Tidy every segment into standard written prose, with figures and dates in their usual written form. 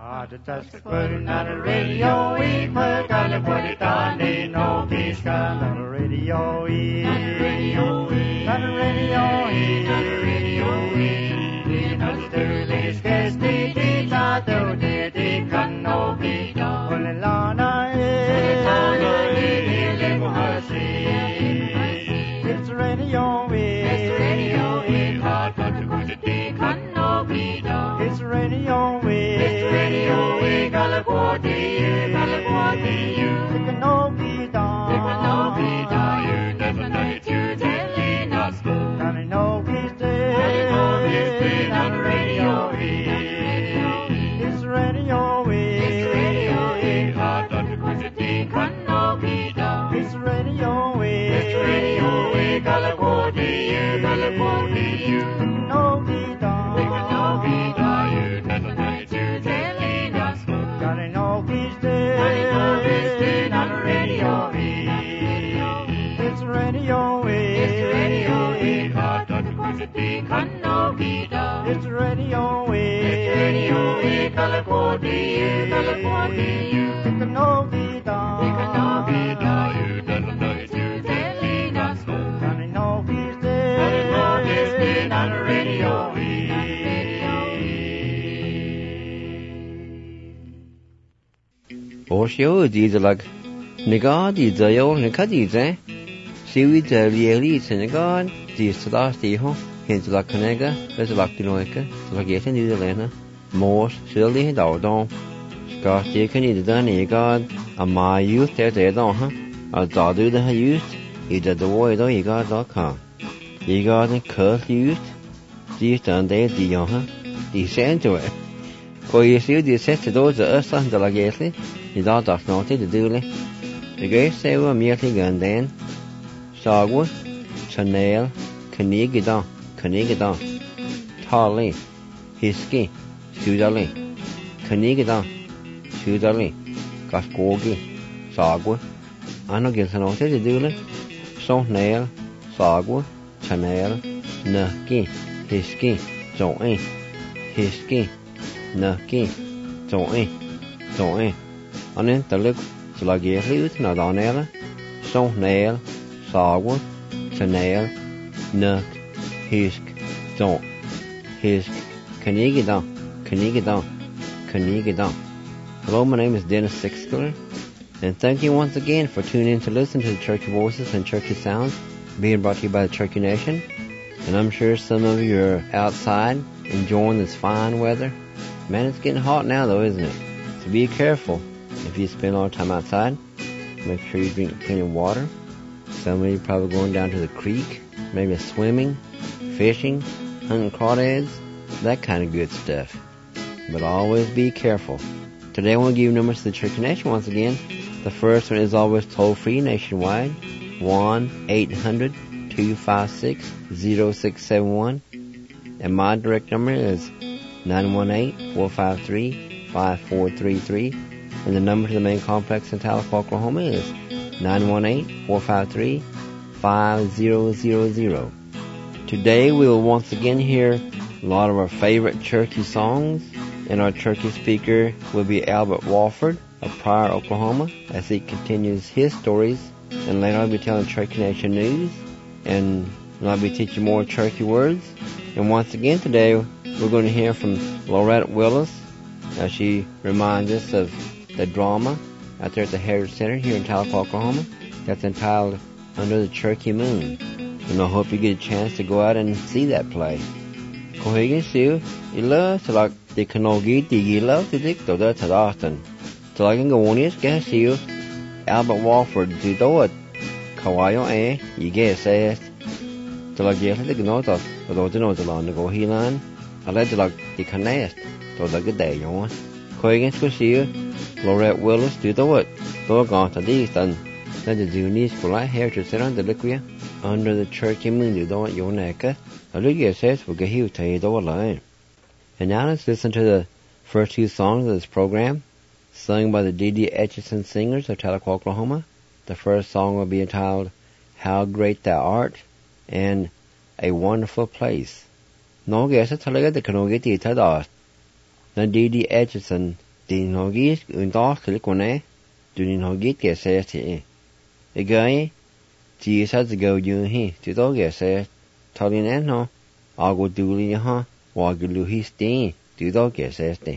Just putting on the radio, we put on the put it on, ain't no peace on the radio, on the radio, on the radio, on the radio, we not the least guess the out there, the can no be done. Only Lana is it's radio, it's radio, hard but to go to the can no be done. It's radio, it's radio, we gotta go to you, it can no be done. It can no be done, you never know to telling us. Can I know peace day, on the radio, it's radio, it's radio, hard but to go to the can no be done. It's radio, we gotta go to you, no be done. It can no be done, you never know to telling us. Can I know peace day, on the radio, it's radio, hard but to go to the can no be done. It's radio, we gotta go to you, it can no be done. It can no be done, you never know to telling us. Can I know peace day, on the radio, Osho didelag Nigadi Zayo Nikadize Siwi Lieli Senegal, the Stadastiho, Hint la Canega, Besalactinoica, Lagate in Nidelena, Morse, Silly, Dowdon, Scotty can either done a god, a my youth there they don't, a Dadu the youth, either the way though you got.com. You got a curse youth, the done there the young, the sent to it. For you see the set to those the Ursa and the Lagate, you don't have nothing to do. The great say were merely gone then. Sagwa, Chanel, Kanigidan, Tarley, Hiski, Sudali, Kanigidan, Sudali, Gascogi, Sagwa, Anno Gilsanote to do it. So nail, Sagwa, Chanel, Nucky, Hiski, Zoe, Hiski, Nucky, Zoe, and then the look to like you not on air, so nail. Sagwa, Chanel, Nuck, Hisk, Don't, Hisk, Kanigidan. Hello, my name is Dennis Sixkler, and thank you once again for tuning in to listen to the Church Voices and Churchy Sounds being brought to you by the Cherokee Nation. And I'm sure some of you are outside enjoying this fine weather. Man, it's getting hot now though, isn't it? So be careful if you spend a lot of time outside. Make sure you drink plenty of water. Some of you probably going down to the creek, maybe swimming, fishing, hunting crawdads, that kind of good stuff. But always be careful. Today I want to give you numbers to the Cherokee Nation once again. The first one is always toll-free nationwide, 1-800-256-0671. And my direct number is 918-453-5433. And the number to the main complex in Tahlequah, Oklahoma is 918-453-5000. Today we will once again hear a lot of our favorite Cherokee songs, and our Cherokee speaker will be Albert Walford of Pryor, Oklahoma, as he continues his stories, and later I'll be telling Cherokee Nation news, and I'll be teaching more Cherokee words. And once again today we're going to hear from Loretta Willis as she reminds us of the drama out there at the Heritage Center here in Tahlequah, Oklahoma, that's entitled Under the Cherokee Moon. And I hope you get a chance to go out and see that play. Kohigan Sue, ila salak the Kanogi, the Yila, the Dick, the Tadaston. Salaking Gawonius, gas you, Albert Walford, the Doat, Kawayo, you guess, says. Salak the Gnota, the Lodino, the Lon, the Gohilan, I let the the Canast, to the good day, you want. Kohigan Sue, Lorette Willis, do the what? Go on to these, then. Let the Zunis for light hair to sit on the liquid under the Cherokee Moon, you don't want your neck. A Lugia says, we'll get you to you the line. And now let's listen to the first two songs of this program, sung by the D.D. Etchison Singers of Tahlequah, Oklahoma. The first song will be entitled, How Great Thou Art, and A Wonderful Place. No guess at Talaga the Kanogi Tadas. The D.D. Etchison Din hogit undar kilikone, dunin hogit geseti. Again, Jesus had to go you he, to dog geset, telling en ho, ago duli ha, wagulu his day, to dog geseti.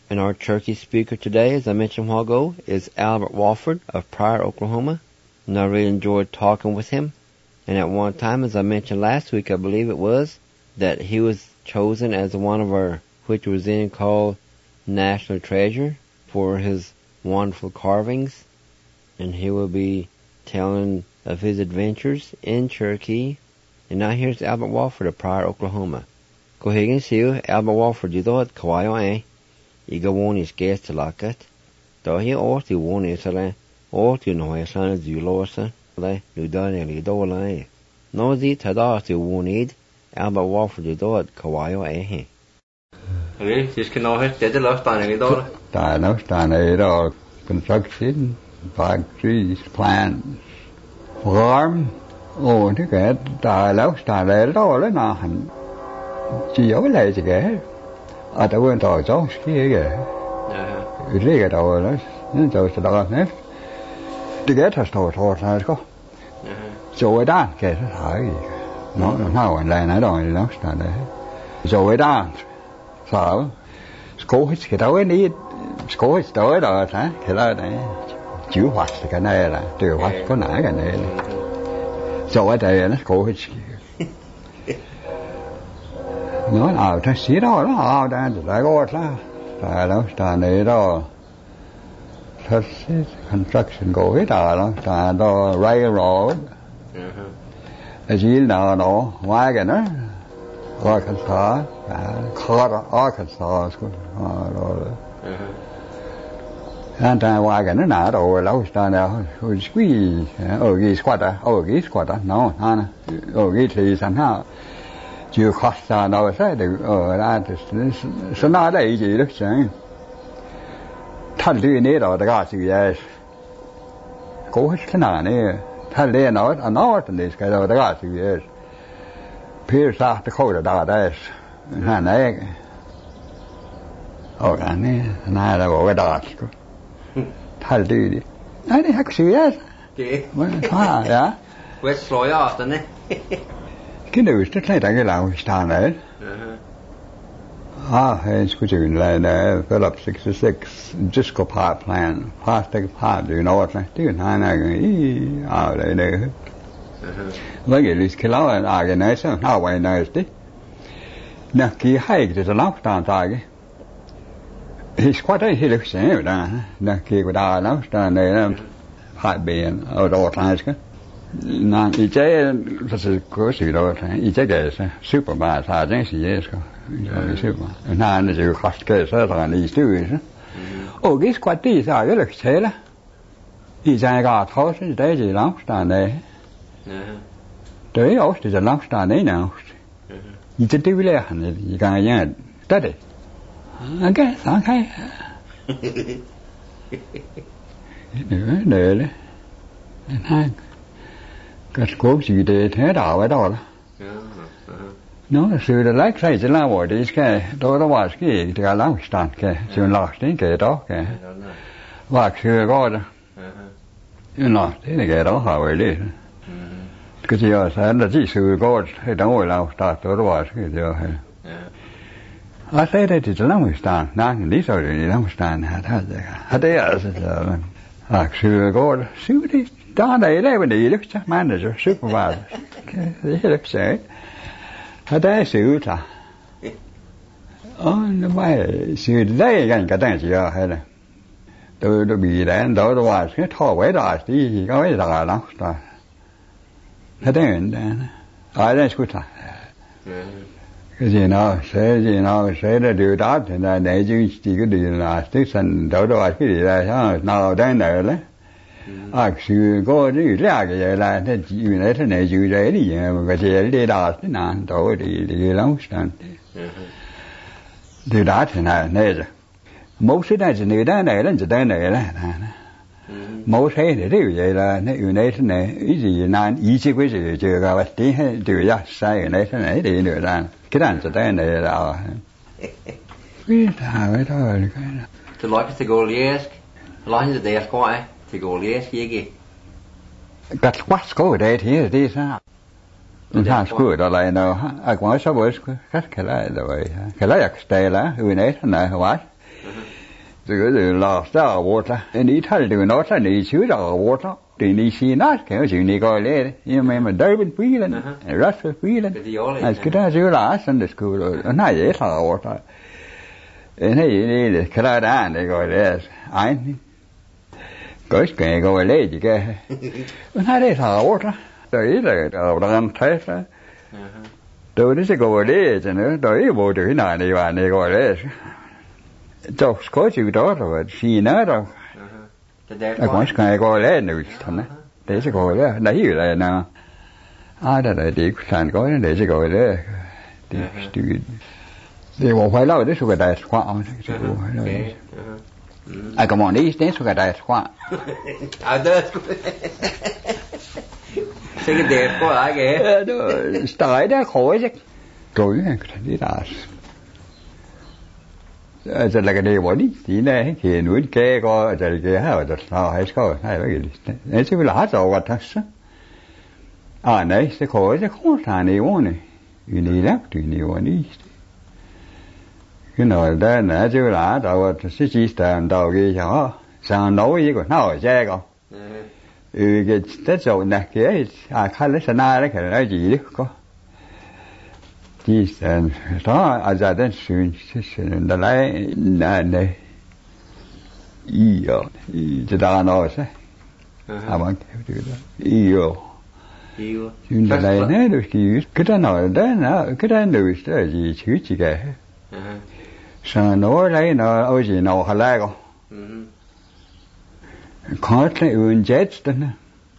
And our turkey speaker today, as I mentioned a while ago, is Albert Wofford of Pryor, Oklahoma. And I really enjoyed talking with him. And at one time, as I mentioned last week, I believe it was, that he was chosen as one of our, which was then called National Treasure, for his wonderful carvings. And he will be telling of his adventures in Cherokee. And now here's Albert Wofford of Pryor, Oklahoma. Go ahead and see you, Albert Wofford, you thought, kawaii, you go on his guest to lock it. Though he ought to warn his ought to know his son is you lost, you done it, you no, the tada to warn it, Albert Wofford, you thought, kawaii, okay, just can know it, did the last time, you thought? I know, construction, factories, plants, farm, thế kể, ta lấy đó lấy nào hành, chỉ dấu lại chỉ kể, ta quên tỏi cháu kia kể, lấy cái đầu đó, nên tỏi sẽ đào hết, thì kể thật thôi có, rồi đan kể nó thải gì, nó nào lại nói rồi nó đấy, rồi đan, sợ, cố hết cái đầu ấy đi, cố hết tới rồi hả, cái đó này. Chữ hoạt cái này là từ hoạt có nãy cái này rồi đây nó cố hết nói nào ta xí đó nó đang lại có là nó ta này đó thật construction cố hết đó ta đó railroad gì nào đó ngoài cái nó Arkansas rồi anh ta qua cái nó nã đồ lâu ta nào squee ghi squat nó anh ghi thì sản ha chưa khó ta đâu sẽ được ra thì nó đây gì đó chẳng thân đi nè đó cái gì vậy cố hết cái nào nè thân đi nó thì cái đó cái gì vậy phía sau cái khâu đó đây ha này cái này là bộ cái đó Hal du det? Nej, det är inte seriöst. Okej. Ja. Vad slår jag av den? Cái này rất là cái làm stan đấy. Hej skulle det Philip 66 disco pipe plant, plastic pipe, do you know what? Det är han är det. Lägger lite kilo en organisation, how I know det. När ki hej det långt stan tag. He's quite a hill same da ki ko da långt stan det pipe ben och då tanska. När I det så kurser då I det så supermarket har det sig ska. När det ju kostar så där ni styr. Och det ska det så jag lägger säga. I det ga tar sig det är långt stan det. Det är också det långt stan det nu. I det vill jag han I kan göra det. Okej, okej. Det. Nej. Cái cố gì để thế đạo ở đó nó sự là lấy cái gì là bỏ đi cái đó là cái cái làm stand cái sự là cái đó cái và sự có đó nó thế cái đó họ vậy đi cái gì là chỉ sự có hay đâu rồi làm stand đó là cái gì I say that it's a long stand now lý do thì long stand hả đấy à sự có sự đi đó đây vấn đề đức chắc manager supervisor cái đức sẽ ở đây sự ta nó phải sự đây cái đang gì hay là tôi bị đánh đó là cái thọ quấy đó thì có cái là nó ta ở đây ở đây sự ta cái gì nó sẽ là điều đó thì là để chỉ cái điều là tức thành đó cái gì là nào đang nợ đấy sự có cái ra cái là thế chỉ này thế này chữ đấy thì mà cái gì đó thế nào tổ thì lắm sẵn thì đó thì này rồi mỗi cái này thì người đó này lên từ đây này là mỗi cái thì điều vậy là này thế này ý gì nan ý chí cái gì chưa cả tí hay điều ra sai cái này thế này thì nữa là cái đàn từ đây này là cái thôi cái to like to go lies line the day có ai thì go lies gì Got what's go there thì đi sao ha school đó lại nó quan sát với cái lại rồi cái lại stay là người này thế này quá the last hour water, and he told you not to need shoot our water. Didn't he see not? Can't you go there? You remember David Whelan, Russell Whelan? That's good as you last Sunday school, and I ate our water. And he needed to cut down, they go there. I goes can't go away, you get. And I ate our water. There is a damn taste. Đâu đó sẽ go there, chứ nữa, đâu vô được nào đi vào này go there. Cho có chịu đó rồi, xì nữa rồi. Còn cái go there nữa, thằng này, để sẽ go there, đấy rồi nè. Đó là đi sàn có để sẽ go there. Thì một phải lâu đấy số cái đại khoa ông. Come on, đi số cái đại khoa. Đó. Sẽ cái đẹp quá lại kìa. Tại đó khỏi chứ. Rồi cái đi ra. Giờ là cái điều bỏ đi. Thì này khi núi kê có giờ cái hả rồi sao hay sao hay cái gì. Này chứ là hết rồi thật sự. Này sẽ khỏi chứ không sao này muốn này. Vì này lắm thì nhiều đi. Cái nào đó nè chứ là đâu sẽ chỉ làm đâu cái sao sao nói với cái nào chơi con. Cái tết rồi nè cái khai lấy sana đấy cái nói gì đấy có chỉ xem đó giờ đến xuyên đã lấy này iyo chỉ đã nói sao bạn kêu được đó iyo nhưng đã lấy này được cái đó nói đấy nó cái đó được là gì chữ gì cái sao nói lấy nó ở gì nào hay là con khó lấy uốn chết đó nè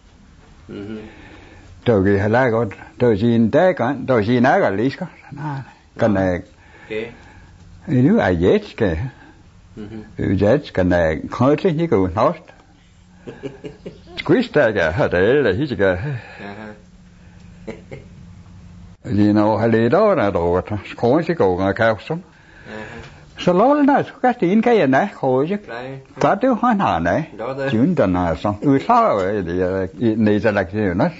tôi cái là có tôi xin té con tôi xin nói cái lý cái này nếu ai chết cái chết cái này khó lấy những cái nói quiz ta cái để là gì cái gì nào hay lý đó là đồ khó chứ cầu ngài cao sống sau đó nó cái tin cái này khổ chứ cả tiêu hóa nào này chuyện tình là xong sao vậy thì này ra là cái nó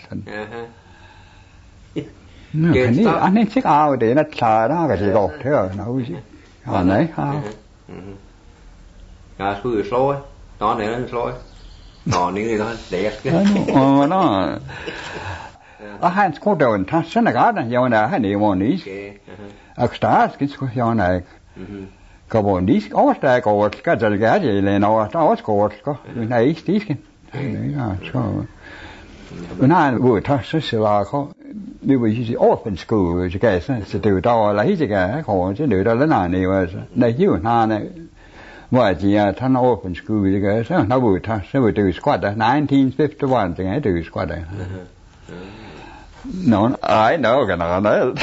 cái này anh ấy check out để nó xả ra cái gì đó thế rồi nó chứ này cứ slow nó này nó slow nó những người đó đẹp nó hai cô đầu thằng sinh là cái này giờ này hai người muốn đi stars cái số này có bọn đi ớt ra có cái gì cái gì này nó ớt có này tí cái nó vừa thằng sẽ là có như vậy thì open school chứ cái sẽ từ đó là cái cái họ chứ từ đó là nào này mà đây chứ na này mà chỉ thằng open school chứ cái nó vừa thằng sẽ vừa từ squad 1951 chứ cái từ squad này nó ai know cái nào đấy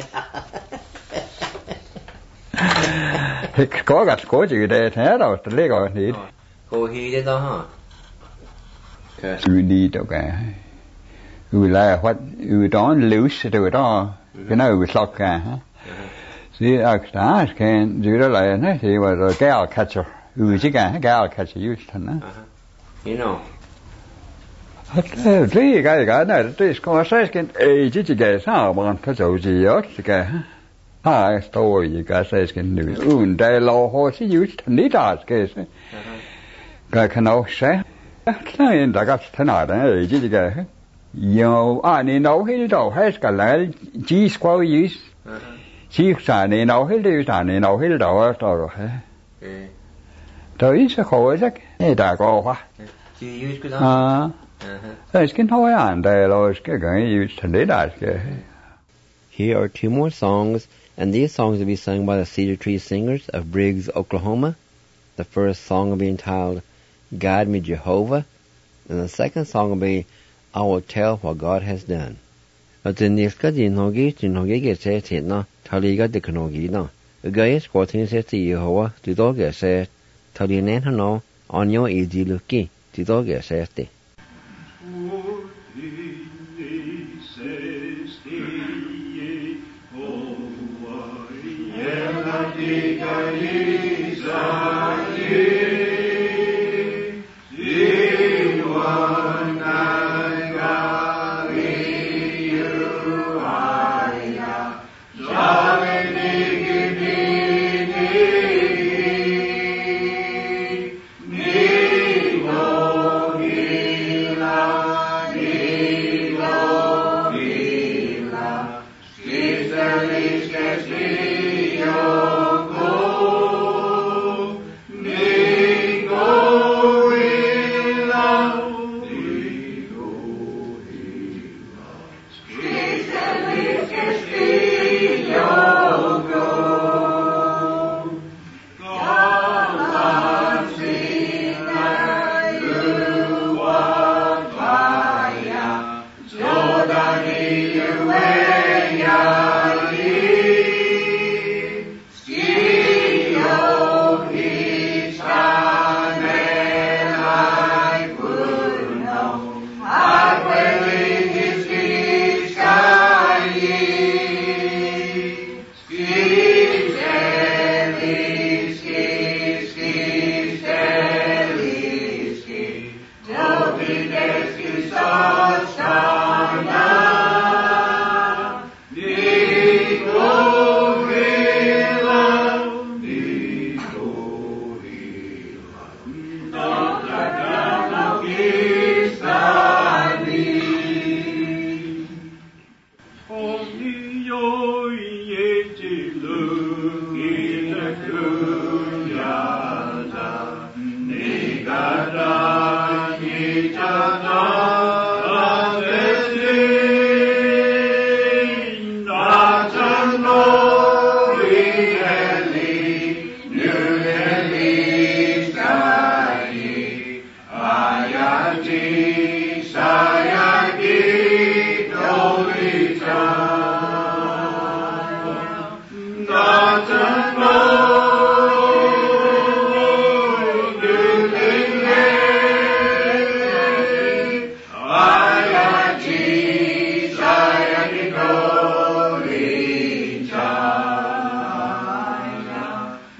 có chữ đề thế rồi lấy gọi thì cô hi đấy đó hả sự đi đâu cả là what đó lưu sẽ từ đó cái nào sọc cả thì ta can giữ đó lại này thì mà rồi cái catcher chứ cả cái catcher use thằng đó you know thế cái này thế có sai cái chứ cái sao mà nó giàu gì đó cái story cái sai cái nữ đây lo ho chứ use thằng đi đó cái nào sai cái đại cái thế nào đấy chứ cái yo này nấu hết đâu hết cả lại chỉ square use chỉ sản này nấu hết đi sản này nấu hết đâu rồi tới sẽ khổ chắc này đã có quá chỉ use cái đó cái thôi anh đây rồi cái use thành đấy đã cái. Here are two more songs, and these songs will be sung by the Cedar Tree Singers of Briggs, Oklahoma. The first song will be entitled "Guide Me, Jehovah," and the second song will be "I Will Tell What God Has Done." Ở trên cái gì nói cái sẽ thiệt nó, thao đi cái được nói gì nó, cái của thiên sẽ chỉ hoa, từ đó cái sẽ thao đi nén nó, on your easy looky, từ đó cái sẽ thế.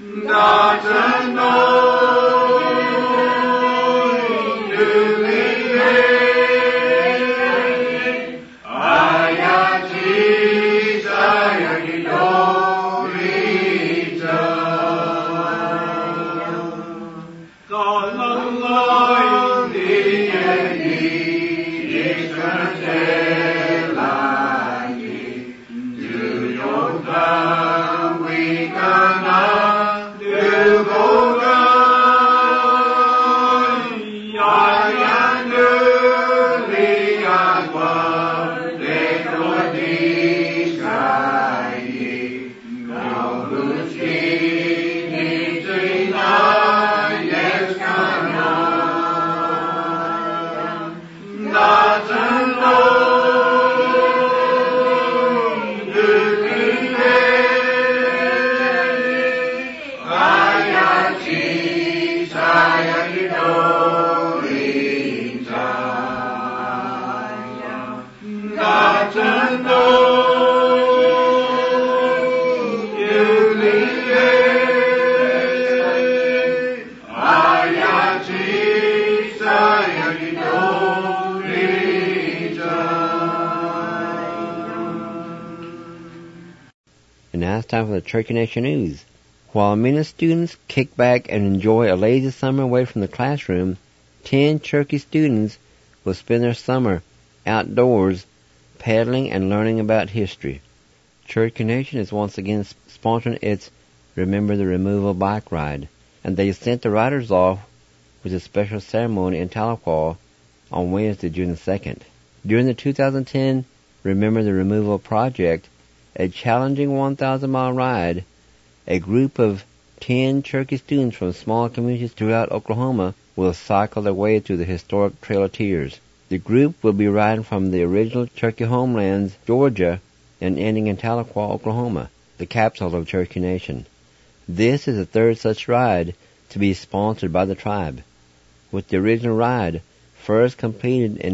And now it's time for the Cherokee Nation News. While many students kick back and enjoy a lazy summer away from the classroom, 10 Cherokee students will spend their summer outdoors paddling and learning about history. Cherokee Nation is once again sponsoring its Remember the Removal bike ride, and they sent the riders off with a special ceremony in Tahlequah on Wednesday, June the 2nd. During the 2010 Remember the Removal project, a challenging 1,000-mile ride, a group of 10 Cherokee students from small communities throughout Oklahoma will cycle their way through the historic Trail of Tears. The group will be riding from the original Cherokee homelands, Georgia, and ending in Tahlequah, Oklahoma, the capital of Cherokee Nation. This is the third such ride to be sponsored by the tribe, with the original ride first completed in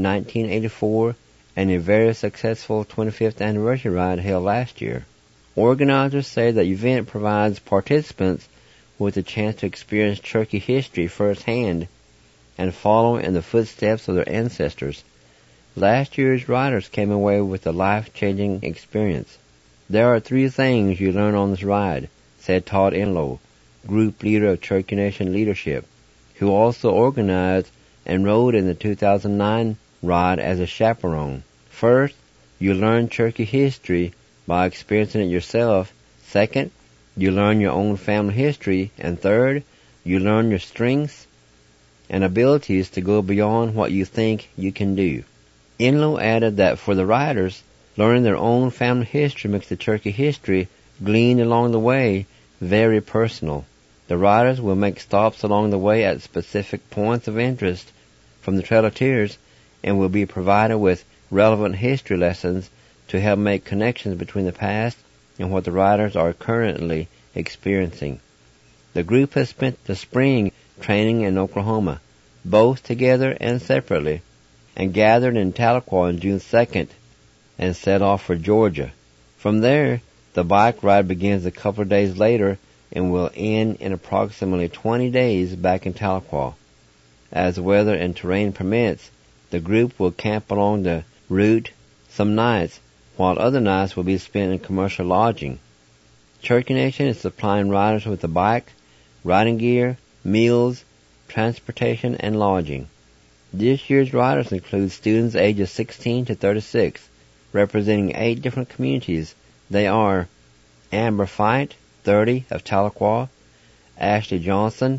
1984 and a very successful 25th anniversary ride held last year. Organizers say the event provides participants with a chance to experience Cherokee history firsthand and follow in the footsteps of their ancestors. Last year's riders came away with a life-changing experience. There are 3 things you learn on this ride, said Todd Enlow, group leader of Cherokee Nation Leadership, who also organized and rode in the 2009 ride as a chaperone. First, you learn Cherokee history by experiencing it yourself. Second, you learn your own family history. And third, you learn your strengths and abilities to go beyond what you think you can do. Enlow added that for the riders, learning their own family history makes the Cherokee history gleaned along the way very personal. The riders will make stops along the way at specific points of interest from the Trail of Tears and will be provided with relevant history lessons to help make connections between the past and what the riders are currently experiencing. The group has spent the spring training in Oklahoma, both together and separately, and gathered in Tahlequah on June 2nd and set off for Georgia. From there, the bike ride begins a couple of days later and will end in approximately 20 days back in Tahlequah. As weather and terrain permits, the group will camp along the route some nights, while other nights will be spent in commercial lodging. Cherokee Nation is supplying riders with a bike, riding gear, meals, transportation, and lodging. This year's riders include students ages 16 to 36, representing 8 different communities. They are Amber Fight, 30, of Tahlequah; Ashley Johnson,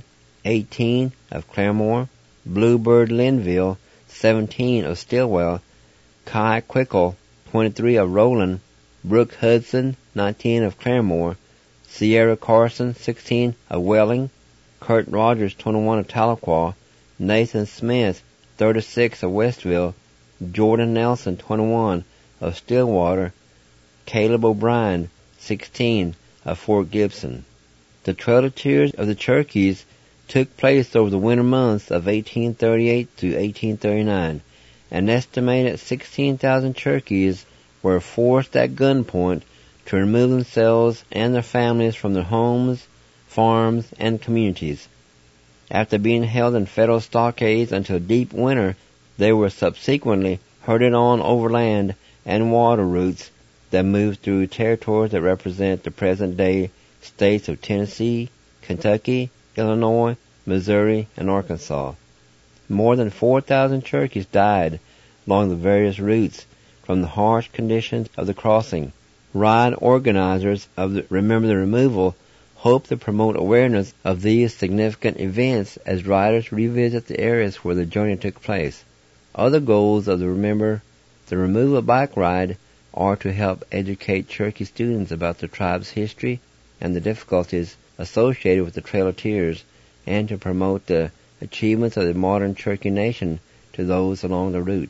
18, of Claremore; Bluebird Linville, 17, of Stillwell; Kai Quickle, 23, of Rowland; Brooke Hudson, 19, of Claremore; Sierra Carson, 16, of Welling; Kurt Rogers, 21, of Tahlequah; Nathan Smith, 36, of Westville; Jordan Nelson, 21, of Stillwater; Caleb O'Brien, 16, of Fort Gibson. The Trail of Tears of the Cherokees took place over the winter months of 1838 to 1839. An estimated 16,000 Cherokees were forced at gunpoint to remove themselves and their families from their homes, farms, and communities. After being held in federal stockades until deep winter, they were subsequently herded on overland and water routes that moved through territories that represent the present-day states of Tennessee, Kentucky, Illinois, Missouri, and Arkansas. More than 4,000 Cherokees died along the various routes from the harsh conditions of the crossing. Ride organizers of the Remember the Removal hope to promote awareness of these significant events as riders revisit the areas where the journey took place. Other goals of the Remember the Removal bike ride are to help educate Cherokee students about the tribe's history and the difficulties associated with the Trail of Tears, and to promote the achievements of the modern Cherokee Nation to those along the route.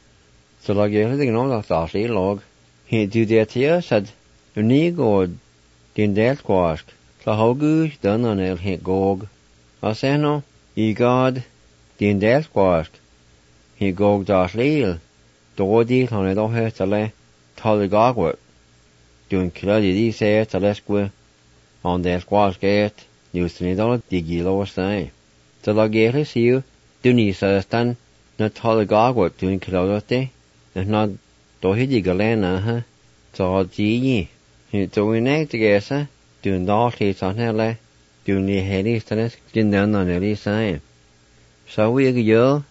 So lag jeg litt om det startet I lag. Du det til at unig og din delskvarsk, så har du denne nel helt gåg. Og se nå, I god din delskvarsk, helt gåg das lil, dårlig han da hørt alle talle gagwet. Du en klødde de ser til leskve, han delskvarsk et, just ni da digge lov seg. Så lag jeg litt sier, du ni søstan, når talle gagwet du en klødde det, når då hade galena ha så ji då inne tillgäsa du ndåligt sån här du ni hade istället skindan när det säger så vi gör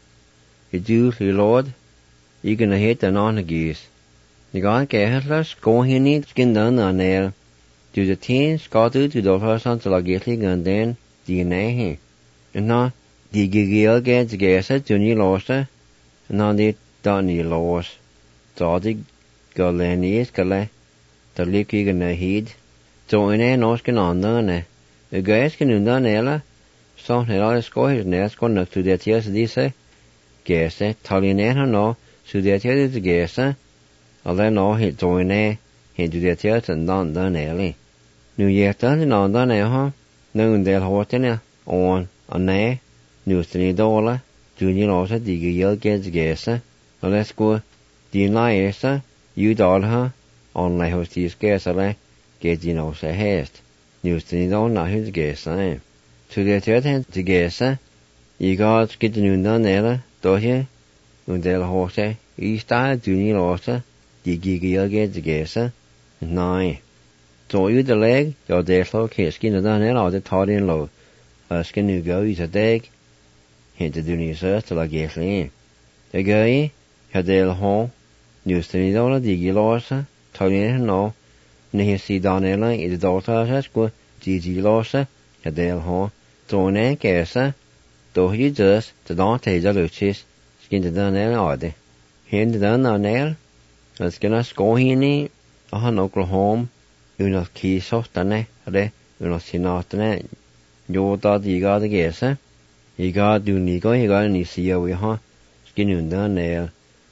du lord I gonna hit den on gis ni går ke hellas gå hin I skindan när du det tin ska du då har sånt så getligen den di nej nå di gigel tillgäsa du ni låsta nå det då ni lås Dadig galenies gale der lykke gane hid så en norsken andane gæsken undan eller så hele skohet næsko nok til det ties disse gæse taliner han nå så det ties gæse alle nå helt så en helt det ties andan eller nu jæta den andan er ha nu en del hortene on anne nu stni dola juni losa digge gæse og let's go Din laesa, udalha, on la hostis gæsale, gædino se hest. Nusten I don na hus gæsa. Så det hen til gæsa, I god skidden undan eller, dohe, undel horse, I style duni låse, de gigge gæd gæsa. Nej. Så udelæg, jeg deslo kæskin undan eller, og det tager din lov. Og skal nu gå I til dæk, hente duni søs til at gæsle. Det gør I, jeg del hår, Nusten I dola digi låsa, tagline nå, nehe si danela I det dårtages gå digi låsa, jeg del hår, drone gæsa, då I døs, til dan teja luchis, skinte danela ade. Hente den anel, og skina skå hini, og han Oklahoma, under kisostane, det, under sinatane, jota diga det gæsa, I gad du nigo, I gad ni siya vi ha, skin undan anel,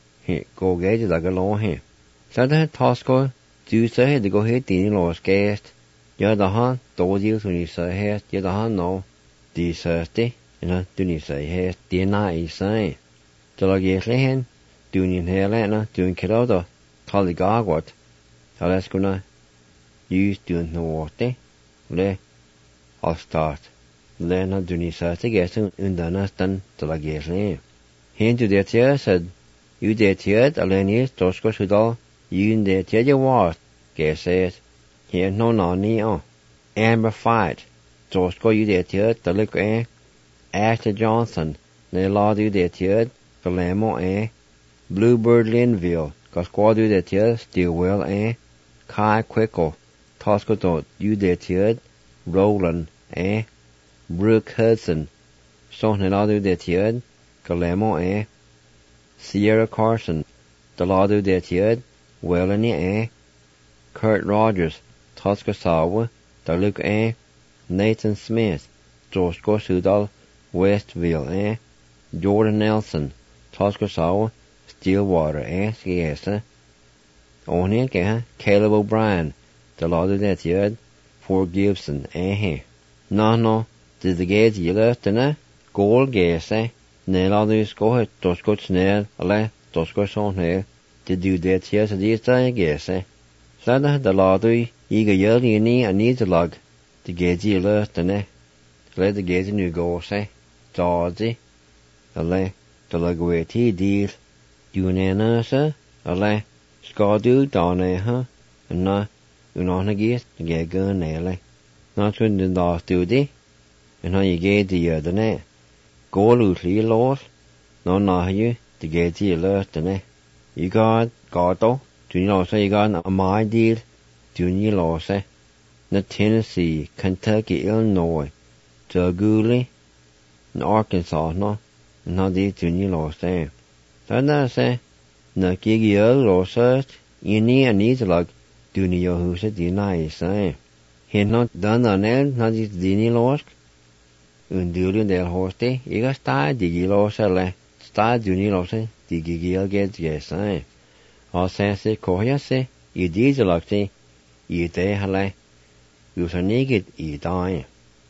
gå gæt I dager lov her. Så det tasko, du så her det går helt din lås gæst. Jeg der har dårlig som I så her, jeg der har nå, de sørste, eller du ni så her, det nej I sig. Så der gæsle hen, du ni herlander, du en kæder, kalde gagwat. Så lad os kunne use du en nårte, le, og start. Lænder du ni sørste gæst under næsten, så der gæsle hen. Hen du det til, så U det tiet alene tosko sudal un det tiet war gæset her no nani o Amber Fight tosko u det tiet der lik Ashley Johnson ne la du det tiet Galamo Bluebird Linville got squad u det tiet Stillwell Kai Quickle tosko dot u det tiet Roland Brooke Hudson så ne la du det tiet Galamo Sierra Carson, the Ladu det tied, Wellany Kurt Rogers, Toscasawa, the Luke Nathan Smith, Josko Sudal, Westville Jordan Nelson, Toscasawa, Stillwater Siesa, O'Neill Caleb O'Brien, the Ladu det tied, Fort Gibson No, did the gates yellow gold gase, Neladu skohet toskot snel, alle toskot son her, did du det ties at these day gese. Sada the ladu, iga yelly ni a need lug, the Gazi Lurtane, let the Gazi New Go say, Georgie, a lay, the Lagueti deal, Unanasa, a lay, Scodu, Doneha, and na, Unonagis, the Gagun Nele, not when the last duty, and how you gave the other net. Go loosely, Lord, no, nah, you, the Gazi Lurtane. You got, Godo, do you know, say you got a my deal, do you know, say, the Tennessee, Kentucky, Illinois, Jaguli, and Arkansas, no, and how these do you know, say. So say, na gigi lo search, you need a need like, do you know who said you know, say. He not done on end, not these dini losk. Unduring del hoste, you got star digi lo say, star do you know, say, digi get yes, say. Or say, Koya say, you did like, say, you day, hale. You shall naked, you die.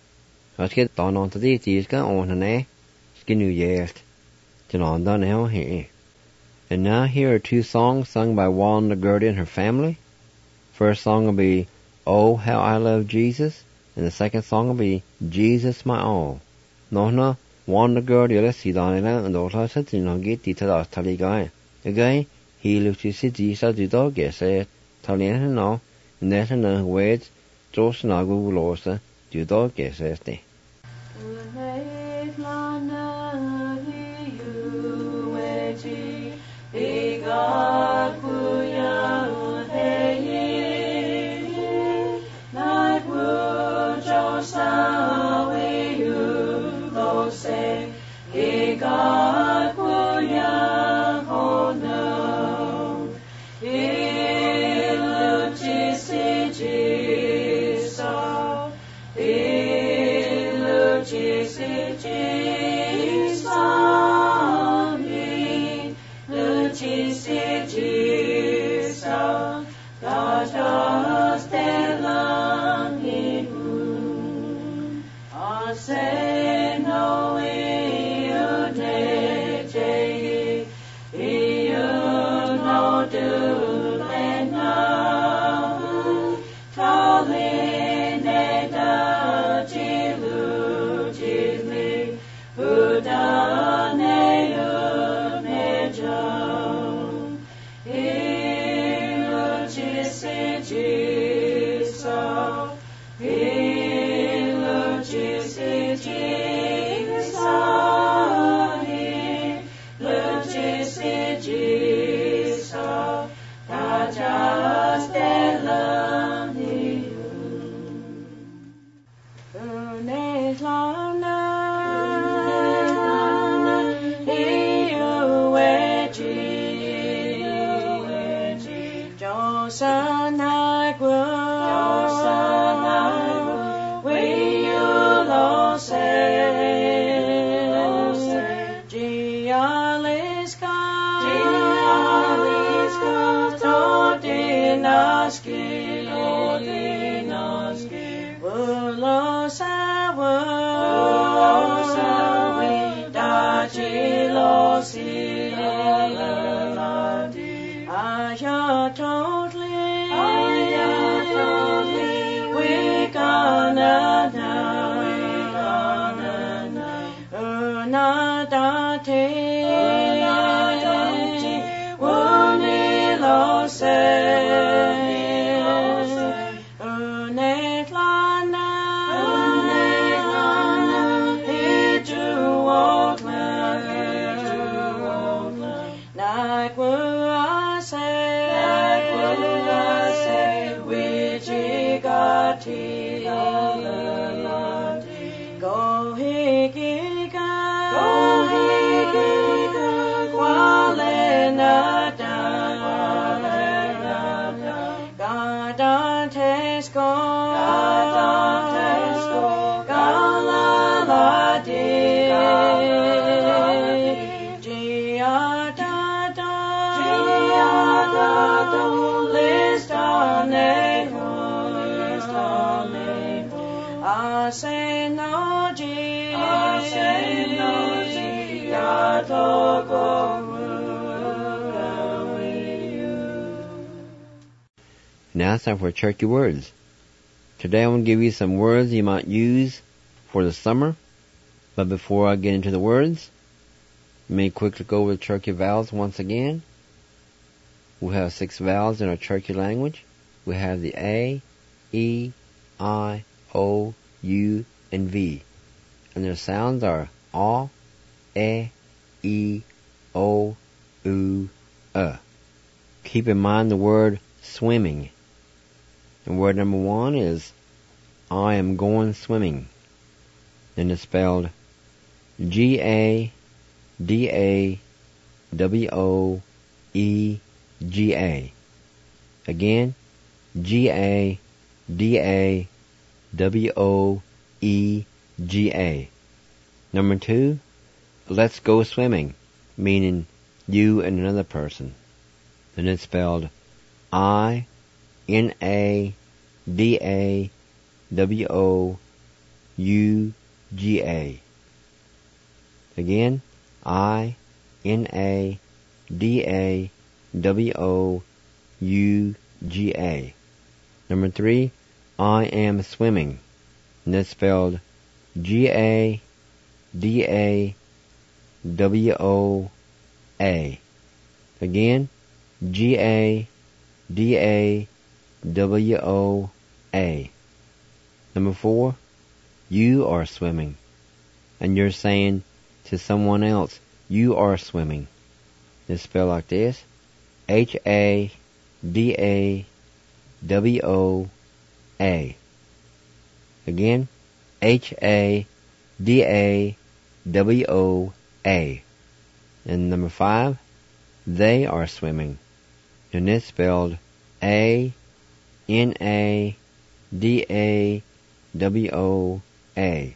Let's get down on to these guys on an eh, skin you yet. Till on done now here. And now here are two songs sung by Wanda Gertie and her family. First song will be Oh How I Love Jesus, and the second song will be Jesus My All. No, Wanda Gertie, let's see down and all I said to get the tally guy. Again, he looked to see Jesus the dog, yes, said, Talian no, and that's another words. Just now go losa, du dog guess este. Now it's time for Cherokee Words. Today I want to give you some words you might use for the summer. But before I get into the words, let me quickly go over the Cherokee vowels once again. We have 6 vowels in our Cherokee language. We have the A, E, I, O, U, and V. And their sounds are A, E, O, U, Keep in mind the word swimming. And word number 1 is I am going swimming. And it's spelled G-A-D-A-W-O-E-G-A. Again, G-A-D-A-W-O-E-G-A. Number 2, let's go swimming, meaning you and another person. And it's spelled I-N-A-D-A-W-O-U-G-A. Again, I-N-A-D-A-W-O-U-G-A. Number 3, I am swimming. And that's spelled G-A-D-A-W-O-A. Again, G-A-D-A-W-O-A. Number 4, you are swimming. And you're saying to someone else, you are swimming. It's spelled like this, H-A-D-A-W-O-A. Again, H-A-D-A-W-O-A. And number 5, they are swimming. And it's spelled A-N-A-D-A-W-O-A.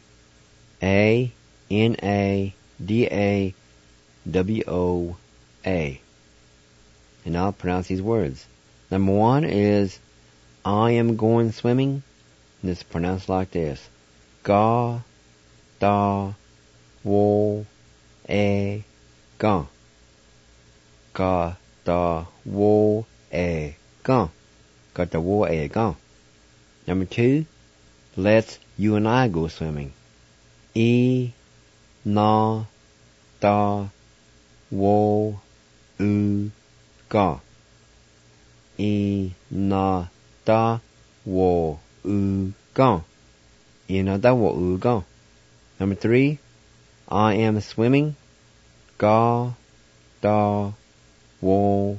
A-N-A-D-A-W-O-A. And I'll pronounce these words. Number 1 is I am going swimming. And it's pronounced like this. Ga, da, wo, e, ga. Ga, da, wo, e, ga. Ga, da, wo, e, ga. Number 2, let's you and I go swimming. E, na, da, wo, u, ga. E, na, da, wo, u, ga. E, na, da, wo, u, ga. Number 3, I am swimming. Ga, da, wo,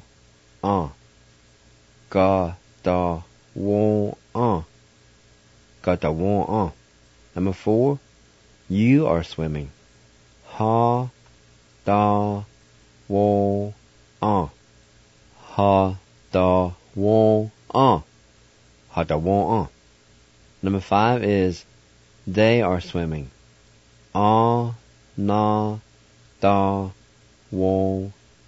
Ga, da, wo, Ga, da, wo, Number 4, you are swimming. Ha, da, wo, Ha, da, wo, Ha, da, wo, Number 5 is they are swimming. Na, da, wo,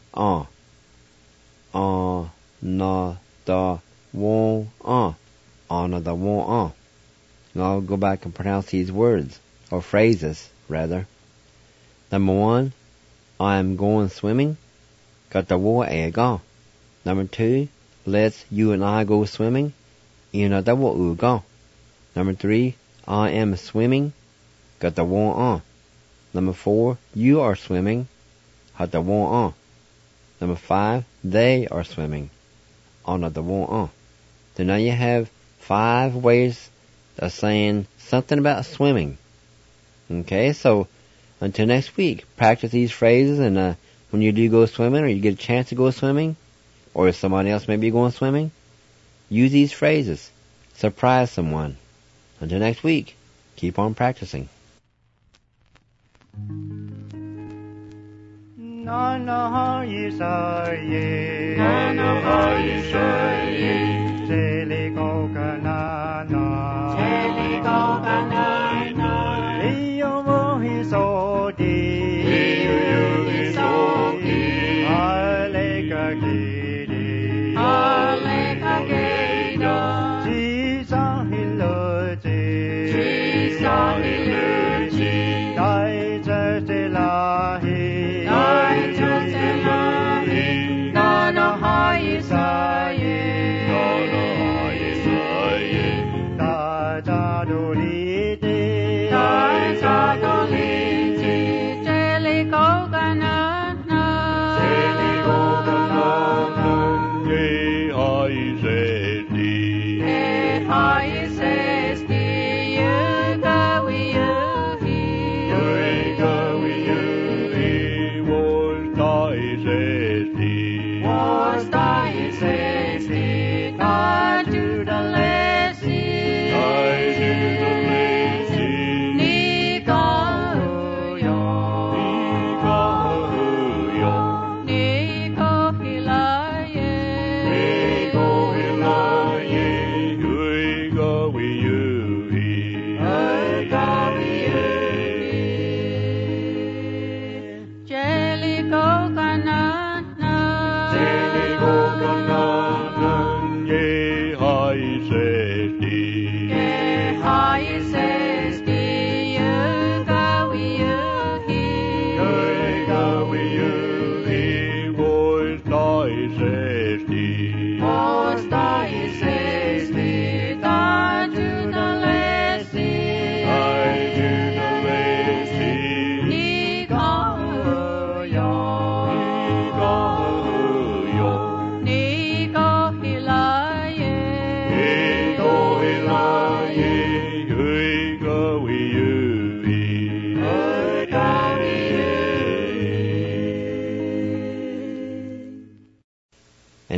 na, da, wo, na, da, wo, And I'll go back and pronounce these words, or phrases, rather. Number 1, I am going swimming. Ga, da, wo, e, ga. Number 2, let's you and I go swimming. E, na, da, wo, u, ga. Number 3, I am swimming. Ga, da, wo, Number 4, you are swimming. Ha, da, wo, Number 5, they are swimming. Na, da, wo, So now you have 5 ways of saying something about swimming. Okay, so until next week, practice these phrases, and when you do go swimming, or you get a chance to go swimming, or if somebody else may be going swimming, use these phrases. Surprise someone. Until next week, keep on practicing. Na na Yisrael, na na Yisrael, Seli go kanana, Seli go kanana, Iyo mo hisodi, Iyo hisodi, Ale kagiri, Ale kagiri, Jisa hiloji, Jisa hiloji, Dai jastelahi.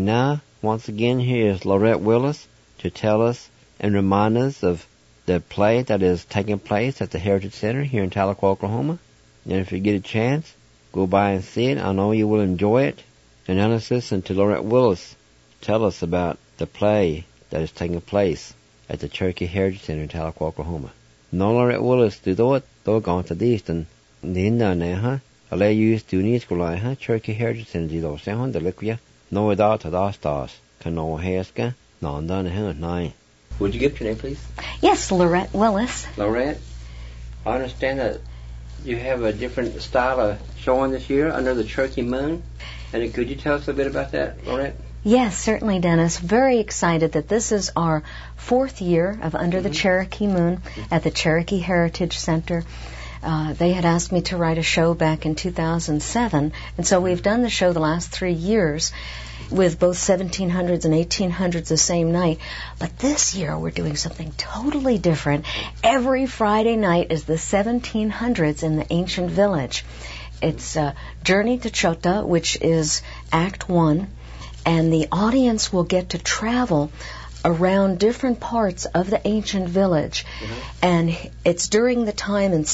now, once again, here is Lorette Willis to tell us and remind us of the play that is taking place at the Heritage Center here in Tahlequah, Oklahoma. And if you get a chance, go by and see it. I know you will enjoy it. And now let's listen to Lorette Willis tell us about the play that is taking place at the Cherokee Heritage Center in Tahlequah, Oklahoma. No, Lorette Willis, du då gone to the eastern. Ninda neha, ale use to niskulai, Cherokee Heritage Center, di do sehon de liquia, no without the stars, cano heska, non done nine. Would you give your name, please? Yes, Lorette Willis. Lorette, I understand that you have a different style of showing this year under the Cherokee Moon. And could you tell us a bit about that, Lorette? Yes, certainly, Dennis. Very excited that this is our 4th year of Under the Cherokee Moon at the Cherokee Heritage Center. They had asked me to write a show back in 2007, and so we've done the show the last 3 years with both 1700s and 1800s the same night. But this year we're doing something totally different. Every Friday night is the 1700s in the ancient village. It's Journey to Chota, which is Act 1, and the audience will get to travel around different parts of the ancient village. And it's during the time in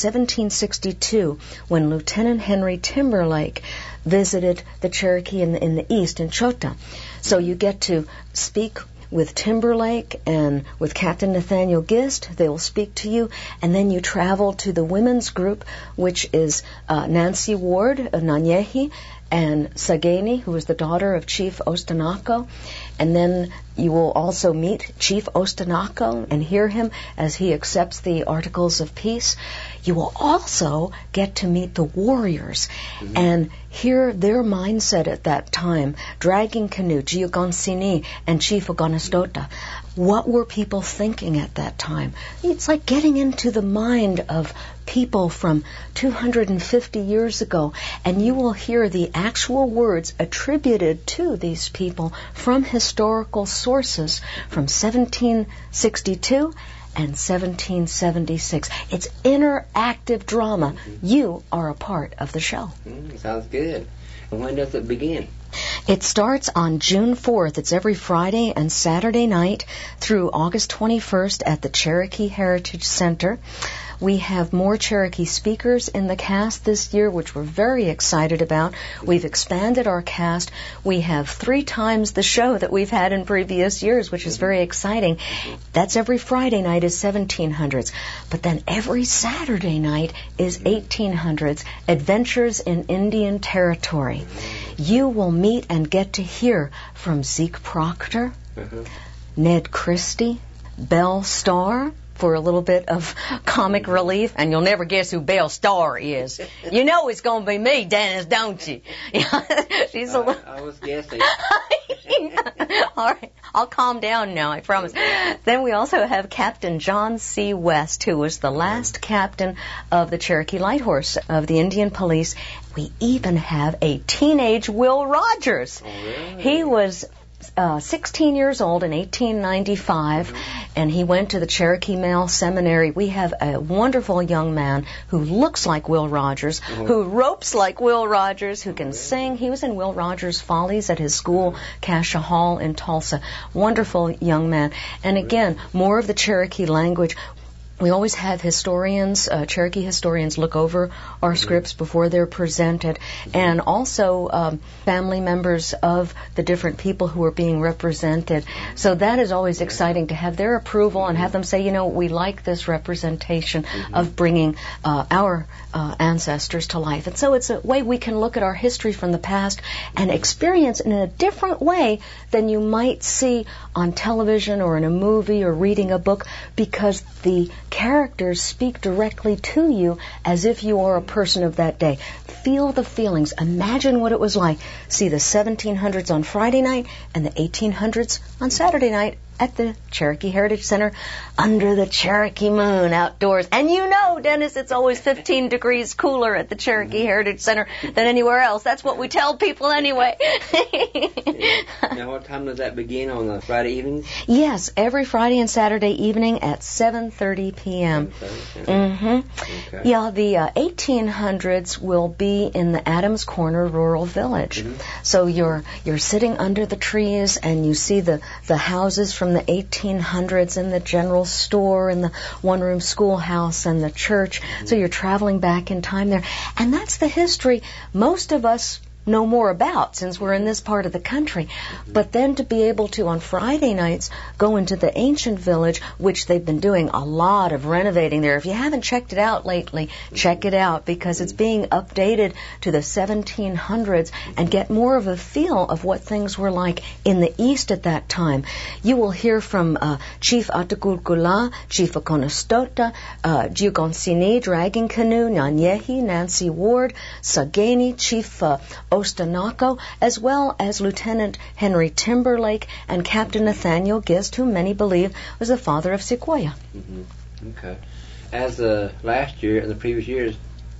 1762 when Lieutenant Henry Timberlake visited the Cherokee in the east, in Chota. So you get to speak with Timberlake and with Captain Nathaniel Gist. They will speak to you, and then you travel to the women's group, which is Nancy Ward of Nanyehi and Sagani, who is the daughter of Chief Ostanako. And then you will also meet Chief Ostanako and hear him as he accepts the Articles of Peace. You will also get to meet the warriors and hear their mindset at that time. Dragging Canoe, Giogonsini, and Chief Ogonostota. What were people thinking at that time? It's like getting into the mind of people from 250 years ago, and you will hear the actual words attributed to these people from historical sources from 1762 and 1776. It's interactive drama. You are a part of the show. Sounds good. And when does it begin? It starts on June 4th. It's every Friday and Saturday night through August 21st at the Cherokee Heritage Center. We have more Cherokee speakers in the cast this year, which we're very excited about. We've expanded our cast. We have 3 times the show that we've had in previous years, which is very exciting. That's every Friday night is 1700s. But then every Saturday night is 1800s, Adventures in Indian Territory. You will meet and get to hear from Zeke Proctor, Ned Christie, Belle Starr, for a little bit of comic relief, and you'll never guess who Belle Starr is. You know it's going to be me, Dennis, don't you? She's I was guessing. All right, I'll calm down now, I promise. Then we also have Captain John C. West, who was the last captain of the Cherokee Light Horse of the Indian Police. We even have a teenage Will Rogers. Oh, really? He was 16 years old in 1895, and he went to the Cherokee Male Seminary. We have a wonderful young man who looks like Will Rogers, who ropes like Will Rogers, who can sing. He was in Will Rogers' Follies at his school, Cascia Hall in Tulsa. Wonderful young man. And again, more of the Cherokee language. We always have historians, Cherokee historians, look over our scripts before they're presented, and also family members of the different people who are being represented. So that is always exciting to have their approval and have them say, you know, we like this representation of bringing our ancestors to life. And so it's a way we can look at our history from the past and experience it in a different way than you might see on television or in a movie or reading a book, because the characters speak directly to you as if you are a person of that day. Feel the feelings. Imagine what it was like. See the 1700s on Friday night and the 1800s on Saturday night at the Cherokee Heritage Center under the Cherokee moon outdoors. And you know, Dennis, it's always 15 degrees cooler at the Cherokee Heritage Center than anywhere else. That's what we tell people anyway. Now, what time does that begin on the Friday evenings? Yes, every Friday and Saturday evening at 7:30 p.m. Okay. Yeah, the 1800s will be in the Adams Corner Rural Village. So you're sitting under the trees and you see the houses from the 1800s and the general store and the one-room schoolhouse and the church. So you're traveling back in time there. And that's the history most of us know more about since we're in this part of the country. But then to be able to, on Friday nights, go into the ancient village, which they've been doing a lot of renovating there. If you haven't checked it out lately, check it out because it's being updated to the 1700s and get more of a feel of what things were like in the East at that time. You will hear from Chief Atagulgula, Chief Aconostota, Giugonsini, Dragging Canoe, Nyanyehi, Nancy Ward, Sagani, Chief Ostanaco, as well as Lieutenant Henry Timberlake and Captain Nathaniel Gist, whom many believe was the father of Sequoia. Okay. As last year and the previous years,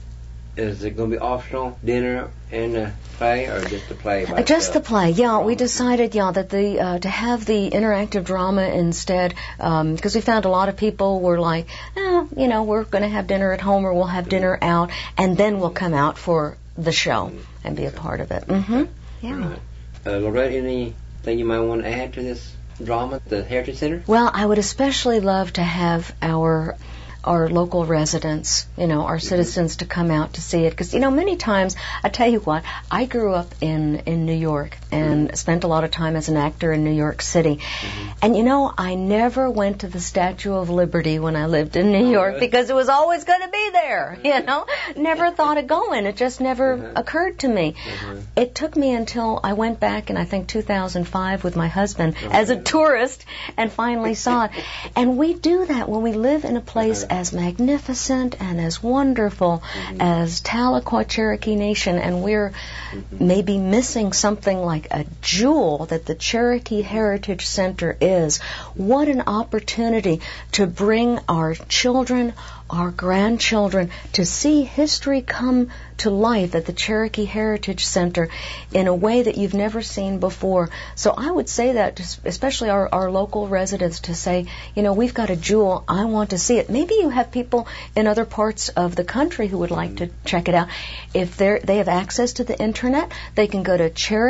is it going to be optional dinner and play, or just the play? Just the play, yeah. We decided, that to have the interactive drama instead, because we found a lot of people were like, we're going to have dinner at home or we'll have dinner out, and then we'll come out for the show and be a part of it. Yeah. Right. Lorette, anything you might want to add to this drama, the Heritage Center? Well, I would especially love to have our local residents, our citizens to come out to see it. Because, many times, I tell you what, I grew up in New York and spent a lot of time as an actor in New York City. And, I never went to the Statue of Liberty when I lived in New York because it was always going to be there, Never thought of going. It just never occurred to me. It took me until I went back in, I think, 2005 with my husband as a tourist and finally saw it. And we do that when we live in a place as magnificent and as wonderful as Tahlequah Cherokee Nation, and we're maybe missing something like a jewel that the Cherokee Heritage Center is. What an opportunity to bring our children, our grandchildren, to see history come to life at the Cherokee Heritage Center in a way that you've never seen before. So I would say that, especially our local residents, to say, we've got a jewel, I want to see it. Maybe you have people in other parts of the country who would like to check it out. If they have access to the internet, they can go to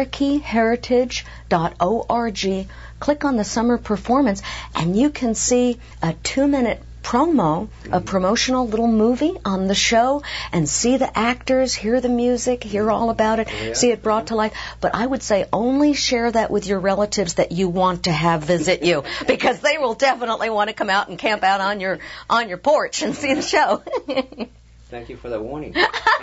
CherokeeHeritage.org, click on the summer performance, and you can see a 2-minute promo, a promotional little movie on the show, and see the actors, hear the music, hear all about it, see it brought to life. But I would say only share that with your relatives that you want to have visit you, because they will definitely want to come out and camp out on your porch and see the show. Thank you for that warning.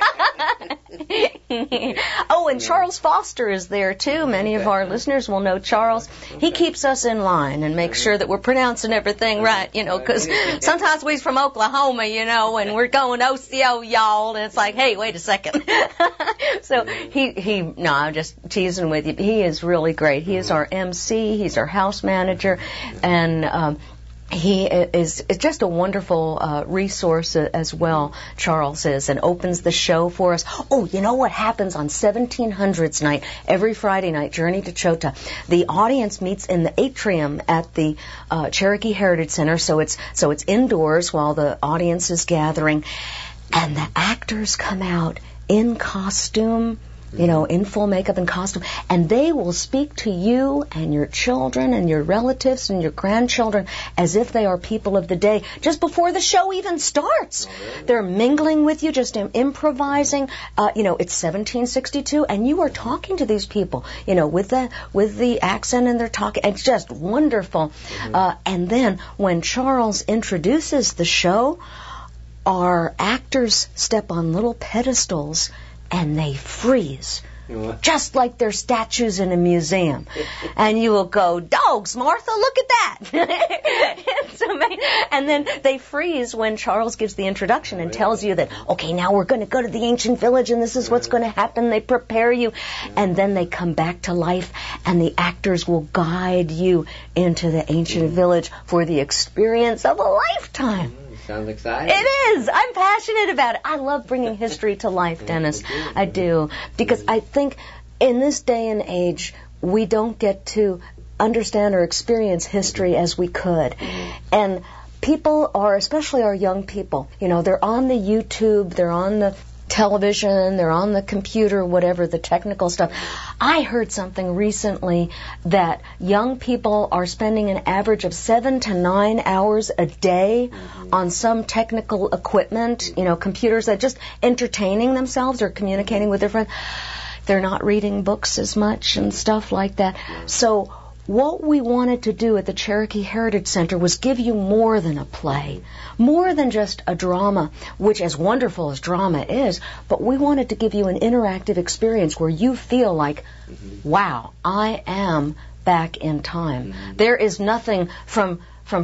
Oh, and Charles Foster is there, too. Many of our listeners will know Charles. He keeps us in line and makes sure that we're pronouncing everything right, because sometimes we're from Oklahoma, and we're going OCO, y'all, and it's like, hey, wait a second. So no, I'm just teasing with you. He is really great. He is our MC. He's our house manager, and he is just a wonderful resource as well, Charles is, and opens the show for us. Oh, you know what happens on 1700s night, every Friday night, Journey to Chota? The audience meets in the atrium at the Cherokee Heritage Center, so it's indoors while the audience is gathering, and the actors come out in costume, in full makeup and costume, and they will speak to you and your children and your relatives and your grandchildren as if they are people of the day just before the show even starts. They're mingling with you, just improvising. It's 1762, and you are talking to these people, with the accent, and they're talking. It's just wonderful. And then when Charles introduces the show, our actors step on little pedestals and they freeze just like they're statues in a museum. And you will go, dogs, Martha, look at that. It's amazing. And then they freeze when Charles gives the introduction and tells you that, okay, now we're going to go to the ancient village and this is what's going to happen. They prepare you. And then they come back to life and the actors will guide you into the ancient village for the experience of a lifetime. Sounds exciting. It is. I'm passionate about it. I love bringing history to life, Dennis. I do. Because I think in this day and age, we don't get to understand or experience history as we could. And people are, especially our young people, they're on the YouTube, they're on the television, they're on the computer, whatever, the technical stuff. I heard something recently that young people are spending an average of 7 to 9 hours a day on some technical equipment, computers that just entertaining themselves or communicating with their friends. They're not reading books as much and stuff like that. So what we wanted to do at the Cherokee Heritage Center was give you more than a play, more than just a drama, which as wonderful as drama is, but we wanted to give you an interactive experience where you feel like, wow, I am back in time. There is nothing from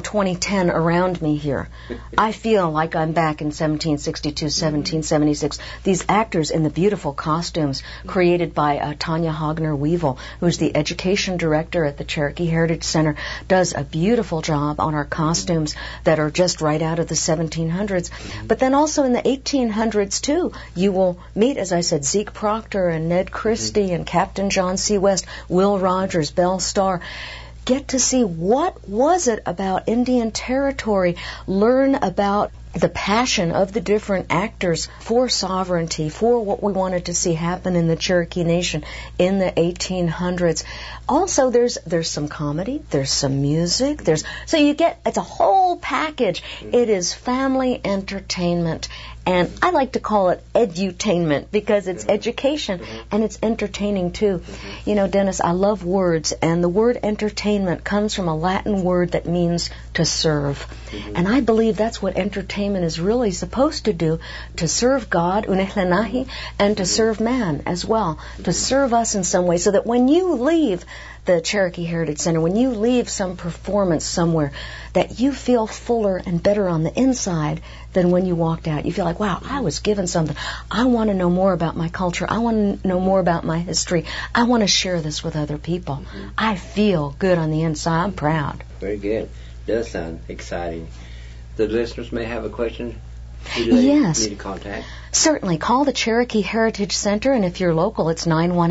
2010 around me here. I feel like I'm back in 1762, 1776. These actors in the beautiful costumes created by Tanya Hogner-Weevil, who's the education director at the Cherokee Heritage Center, does a beautiful job on our costumes that are just right out of the 1700s. But then also in the 1800s, too, you will meet, as I said, Zeke Proctor and Ned Christie and Captain John C. West, Will Rogers, Belle Starr. Get to see what was it about Indian Territory, learn about the passion of the different actors for sovereignty, for what we wanted to see happen in the Cherokee Nation in the 1800s. Also, there's some comedy, there's some music, so you get, it's a whole package. It is family entertainment. And I like to call it edutainment because it's education and it's entertaining too. Dennis, I love words, and the word entertainment comes from a Latin word that means to serve. And I believe that's what entertainment is really supposed to do, to serve God, unehlenahi, and to serve man as well, to serve us in some way, so that when you leave the Cherokee Heritage Center, when you leave some performance somewhere, that you feel fuller and better on the inside than when you walked out. You feel like, wow, I was given something. I want to know more about my culture. I want to know more about my history. I want to share this with other people. I feel good on the inside. I'm proud. Very good. Does sound exciting. The listeners may have a question. Who do they need to contact? Certainly. Call the Cherokee Heritage Center, and if you're local, it's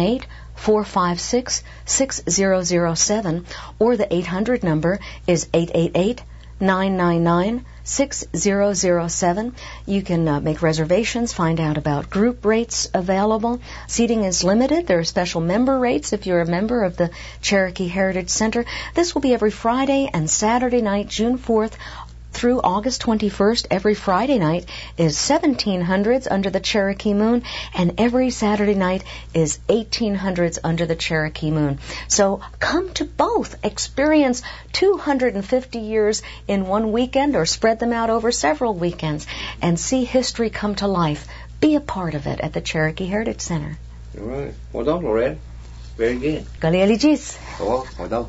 918-456-6007, or the 800 number is 888-999-6007. You can make reservations, find out about group rates available. Seating is limited. There are special member rates if you're a member of the Cherokee Heritage Center. This will be every Friday and Saturday night, June 4th, through August 21st. Every Friday night is 1700s under the Cherokee moon, and every Saturday night is 1800s under the Cherokee moon. So come to both. Experience 250 years in one weekend, or spread them out over several weekends, and see history come to life. Be a part of it at the Cherokee Heritage Center. All right. Well done, Loretta. Very good. Galialigis. Well done.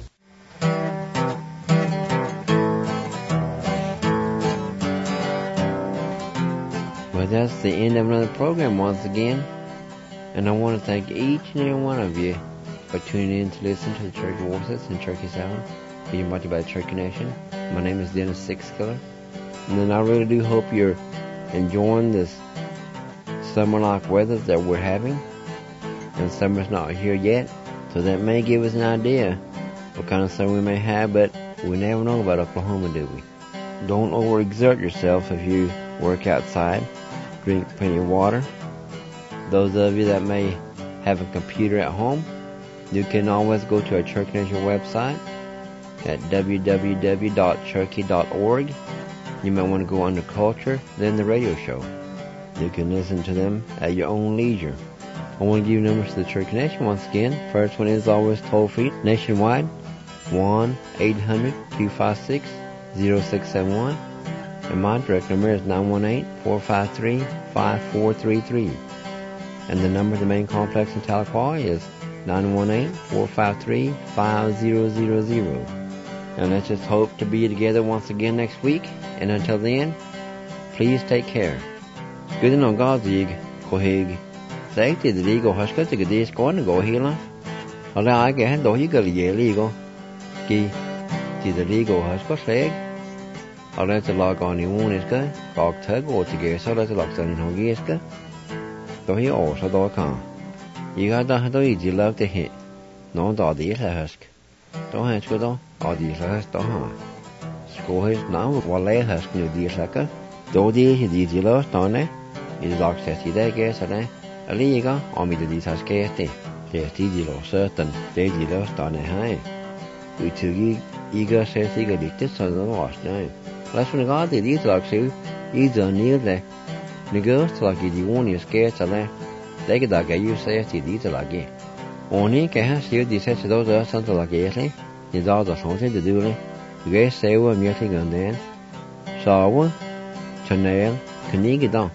Well, that's the end of another program once again. And I want to thank each and every one of you for tuning in to listen to the Cherokee Voices in Cherokee Sound, being brought to you by the Cherokee Nation. My name is Dennis Sixkiller. And then I really do hope you're enjoying this summer-like weather that we're having. And summer's not here yet, so that may give us an idea what kind of summer we may have, but we never know about Oklahoma, do we? Don't overexert yourself if you work outside. Drink plenty of water. Those of you that may have a computer at home, you can always go to our Cherokee Nation website at www.cherokee.org. You might want to go under Culture, then the radio show. You can listen to them at your own leisure. I want to give you numbers to the Cherokee Nation once again. First one is always toll-free nationwide, 1-800-256-0671. And my direct number is 918-453-5433. And the number of the main complex in Tahlequah is 918-453-5000. And let's just hope to be together once again next week. And until then, please take care. Good on Godzig, Kohig. Say to the legal husker to get this going to go healer. Although I get though you got a year legal. Gi to the legal husker leg. I'll let the log on the one is good. Dog tug or together so let the log on in Hogiska. Though he also do can. You got that do you love to hit. No dog the husk. Don't have to do. Or the husk don't. School is now while they husk new dear sucker. Though the love on it. Is dog says he there guess at it. A liga on me the details casty. There's the certain they lost on a high. We took eager says eager dictated so don't wash now. Let's when God did these dogs you either near the girls like the one you scared to left. They get that you say it's the like. Only can have still the sets of those something like it. The dogs are something to do. You guys say we're meeting on then. So, Chanel, Kanigadon.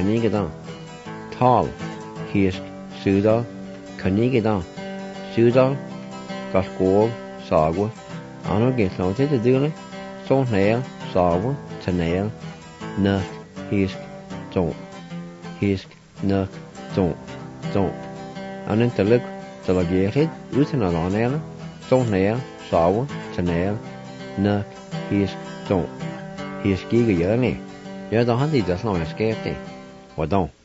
Tall, Hisk, Sudal, Kanigadon, Sudal, Gaskov, Sagwa, Anno get something to do. So nail, Sagwa, Chanel, Nuck, Hisk, Don't, Hisk, Nuck, Don't. And then to look to the gate, Luton on Ella, So nail, Sagwa, Chanel, Nuck, Hisk, Don't, Hisk, Giga Yerny. You're the hunty does not escape. Or don't.